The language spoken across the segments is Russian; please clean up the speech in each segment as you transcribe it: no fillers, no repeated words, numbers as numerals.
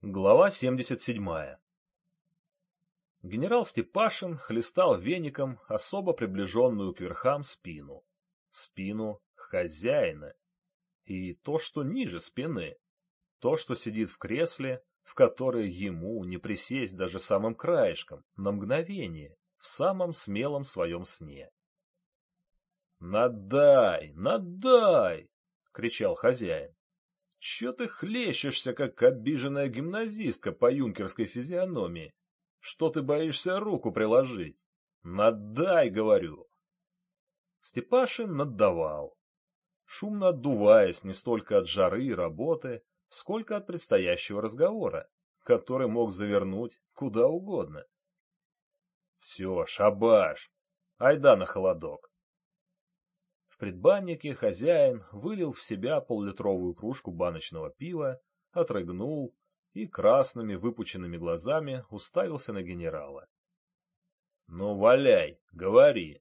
Глава 77. Генерал Степашин хлестал веником особо приближенную к верхам спину. Спину хозяина. И то, что ниже спины. То, что сидит в кресле, в которое ему не присесть даже самым краешком, на мгновение, в самом смелом своем сне. «Надай! Надай!» — кричал хозяин. «Че ты хлещешься, как обиженная гимназистка по юнкерской физиономии? Что ты боишься руку приложить? Надай, говорю!» Степашин наддавал, шумно отдуваясь не столько от жары и работы, сколько от предстоящего разговора, который мог завернуть куда угодно. «Все, шабаш! Айда на холодок!» В предбаннике хозяин вылил в себя поллитровую кружку баночного пива, отрыгнул и красными выпученными глазами уставился на генерала. — Ну, валяй, говори.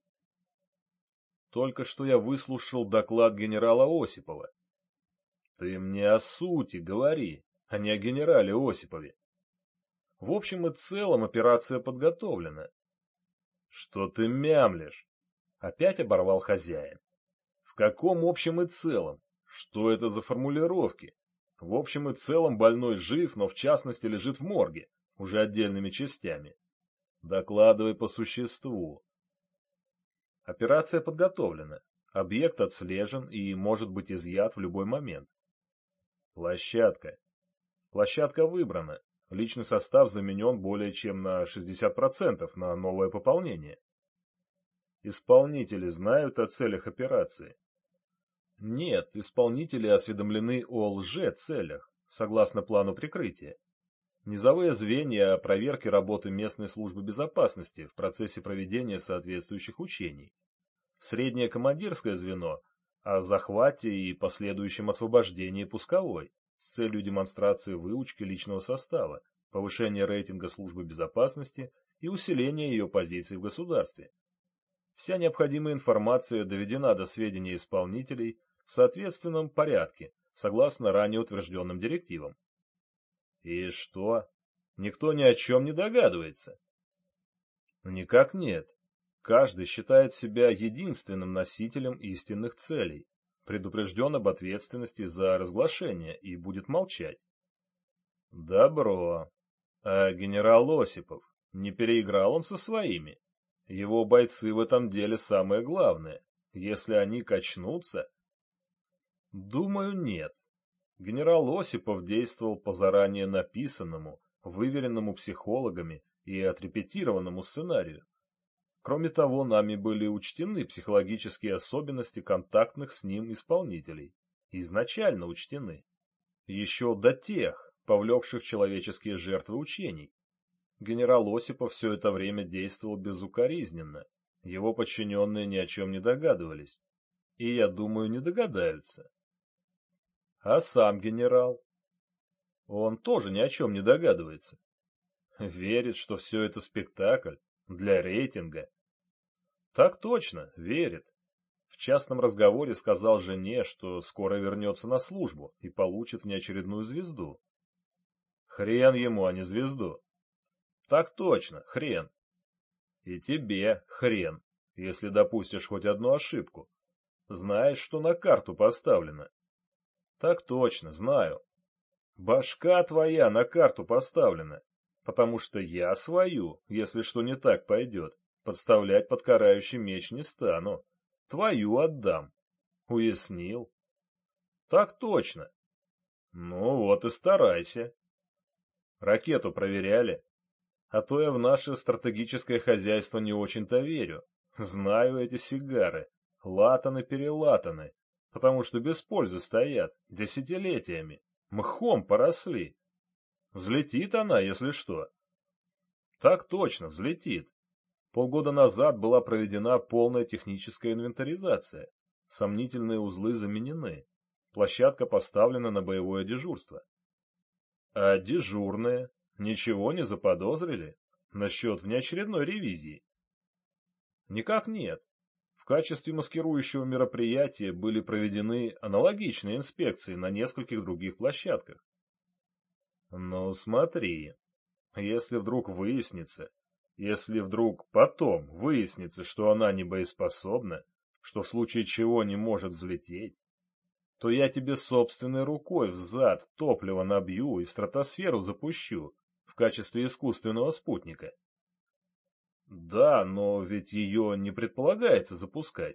Только что я выслушал доклад генерала Осипова. Ты мне о сути говори, а не о генерале Осипове. В общем и целом операция подготовлена. — Что ты мямлишь? — опять оборвал хозяин. В каком общем и целом? Что это за формулировки? В общем и целом больной жив, но в частности лежит в морге, уже отдельными частями. Докладывай по существу. Операция подготовлена. Объект отслежен и может быть изъят в любой момент. Площадка. Площадка выбрана. Личный состав заменен более чем на 60% на новое пополнение. Исполнители знают о целях операции. Нет, исполнители осведомлены о лже-целях, согласно плану прикрытия. Низовые звенья о проверке работы местной службы безопасности в процессе проведения соответствующих учений. Среднее командирское звено о захвате и последующем освобождении пусковой с целью демонстрации выучки личного состава, повышения рейтинга службы безопасности и усиления ее позиций в государстве. Вся необходимая информация доведена до сведения исполнителей в соответственном порядке, согласно ранее утвержденным директивам. И что? Никто ни о чем не догадывается? Никак нет. Каждый считает себя единственным носителем истинных целей, предупрежден об ответственности за разглашение и будет молчать. Добро. А генерал Осипов, не переиграл он со своими? Его бойцы в этом деле самое главное. Если они качнутся... Думаю, нет. Генерал Осипов действовал по заранее написанному, выверенному психологами и отрепетированному сценарию. Кроме того, нами были учтены психологические особенности контактных с ним исполнителей. Изначально учтены. Еще до тех, повлекших человеческие жертвы учений. Генерал Осипов все это время действовал безукоризненно. Его подчиненные ни о чем не догадывались. И, я думаю, не догадаются. А сам генерал? Он тоже ни о чем не догадывается. Верит, что все это спектакль для рейтинга. Так точно, верит. В частном разговоре сказал жене, что скоро вернется на службу и получит внеочередную звезду. Хрен ему, а не звезду. Так точно, хрен. И тебе хрен, если допустишь хоть одну ошибку. Знаешь, что на карту поставлено. Так точно, знаю. Башка твоя на карту поставлена, потому что я свою, если что не так пойдет, подставлять под карающий меч не стану. Твою отдам. Уяснил? Так точно. Ну вот и старайся. Ракету проверяли? А то я в наше стратегическое хозяйство не очень-то верю. Знаю эти сигары. Латаны-перелатаны. Потому что без пользы стоят. Десятилетиями. Мхом поросли. Взлетит она, если что. Так точно, взлетит. Полгода назад была проведена полная техническая инвентаризация. Сомнительные узлы заменены. Площадка поставлена на боевое дежурство. А дежурные ничего не заподозрили насчет внеочередной ревизии? Никак нет. В качестве маскирующего мероприятия были проведены аналогичные инспекции на нескольких других площадках. Ну, смотри, если вдруг потом выяснится, что она не боеспособна, что в случае чего не может взлететь, то я тебе собственной рукой в зад топливо набью и в стратосферу запущу в качестве искусственного спутника. Да, но ведь ее не предполагается запускать.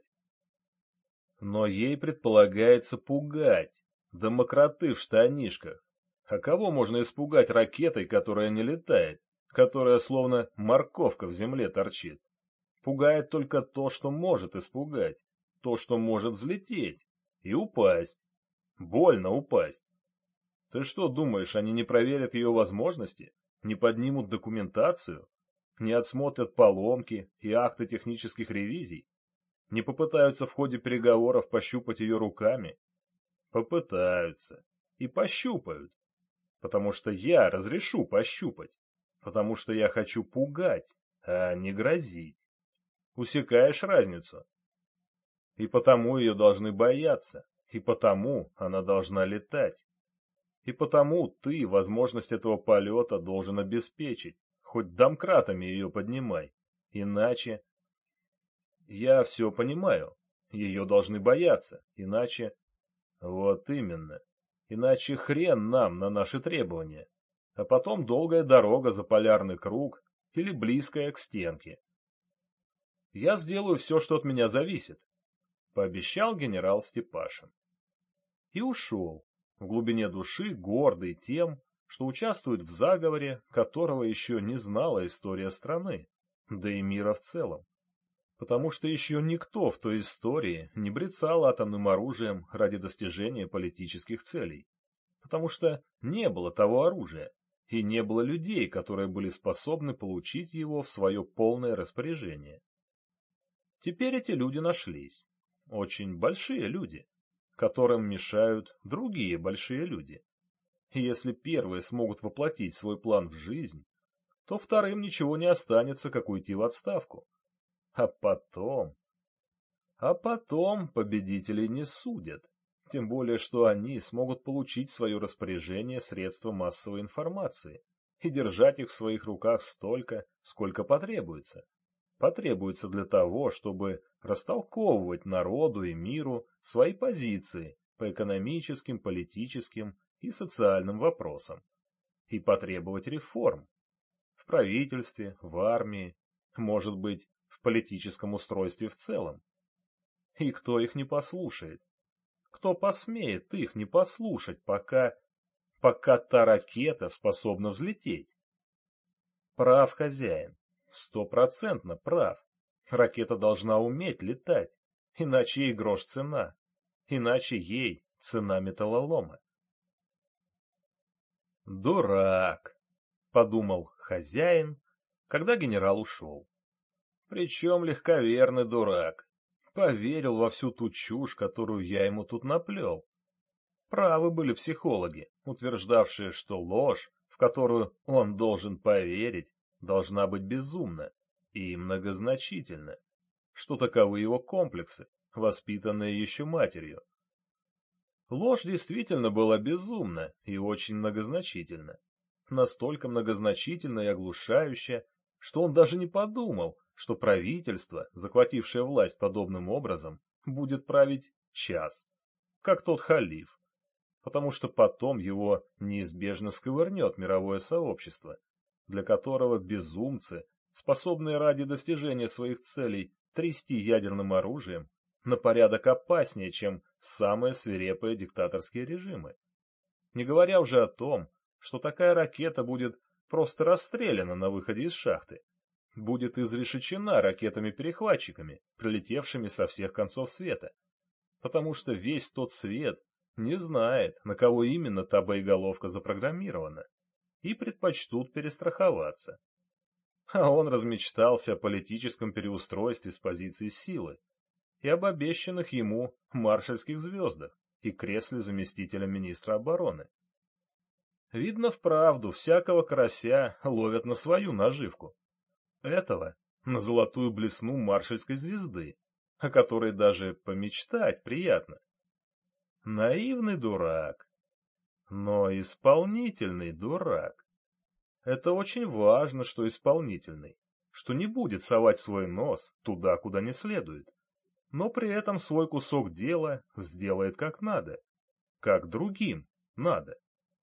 Но ей предполагается пугать, до мокроты в штанишках. А кого можно испугать ракетой, которая не летает, которая словно морковка в земле торчит? Пугает только то, что может испугать, то, что может взлететь и упасть. Больно упасть. Ты что думаешь, они не проверят ее возможности? Не поднимут документацию? Не отсмотрят поломки и акты технических ревизий? Не попытаются в ходе переговоров пощупать ее руками? Попытаются. И пощупают. Потому что я разрешу пощупать. Потому что я хочу пугать, а не грозить. Усекаешь разницу? И потому ее должны бояться. И потому она должна летать. И потому ты возможность этого полета должен обеспечить. Хоть домкратами ее поднимай. Иначе... Я все понимаю. Ее должны бояться. Иначе... Вот именно. Иначе хрен нам на наши требования. А потом долгая дорога за полярный круг или близкая к стенке. Я сделаю все, что от меня зависит, пообещал генерал Степашин. И ушел, в глубине души гордый тем, что участвует в заговоре, которого еще не знала история страны, да и мира в целом. Потому что еще никто в той истории не брецал атомным оружием ради достижения политических целей. Потому что не было того оружия, и не было людей, которые были способны получить его в свое полное распоряжение. Теперь эти люди нашлись. Очень большие люди, которым мешают другие большие люди. И если первые смогут воплотить свой план в жизнь, то вторым ничего не останется, как уйти в отставку. А потом... А потом победителей не судят. Тем более, что они смогут получить в свое распоряжение средства массовой информации и держать их в своих руках столько, сколько потребуется. Потребуется для того, чтобы растолковывать народу и миру свои позиции по экономическим, политическим и социальным вопросам. И потребовать реформ в правительстве, в армии, может быть, в политическом устройстве в целом. И кто их не послушает? Кто посмеет их не послушать, пока та ракета способна взлететь? Прав хозяин, 100% прав. Ракета должна уметь летать, иначе ей грош цена, иначе ей цена металлолома. Дурак, подумал хозяин, когда генерал ушел. Причем легковерный дурак. Поверил во всю ту чушь, которую я ему тут наплел. Правы были психологи, утверждавшие, что ложь, в которую он должен поверить, должна быть безумна и многозначительна, что таковы его комплексы, воспитанные еще матерью. Ложь действительно была безумна и очень многозначительна, настолько многозначительна и оглушающая, что он даже не подумал, что правительство, захватившее власть подобным образом, будет править час, как тот халиф, потому что потом его неизбежно сковырнет мировое сообщество, для которого безумцы, способные ради достижения своих целей трясти ядерным оружием, на порядок опаснее, чем самые свирепые диктаторские режимы. Не говоря уже о том, что такая ракета будет просто расстреляна на выходе из шахты, будет изрешечена ракетами-перехватчиками, прилетевшими со всех концов света, потому что весь тот свет не знает, на кого именно та боеголовка запрограммирована, и предпочтут перестраховаться. А он размечтался о политическом переустройстве с позиции силы и об обещанных ему маршальских звездах и кресле заместителя министра обороны. Видно, вправду всякого карася ловят на свою наживку. Этого на золотую блесну маршальской звезды, о которой даже помечтать приятно. Наивный дурак. Но исполнительный дурак. Это очень важно, что исполнительный, что не будет совать свой нос туда, куда не следует, но при этом свой кусок дела сделает как надо, как другим надо.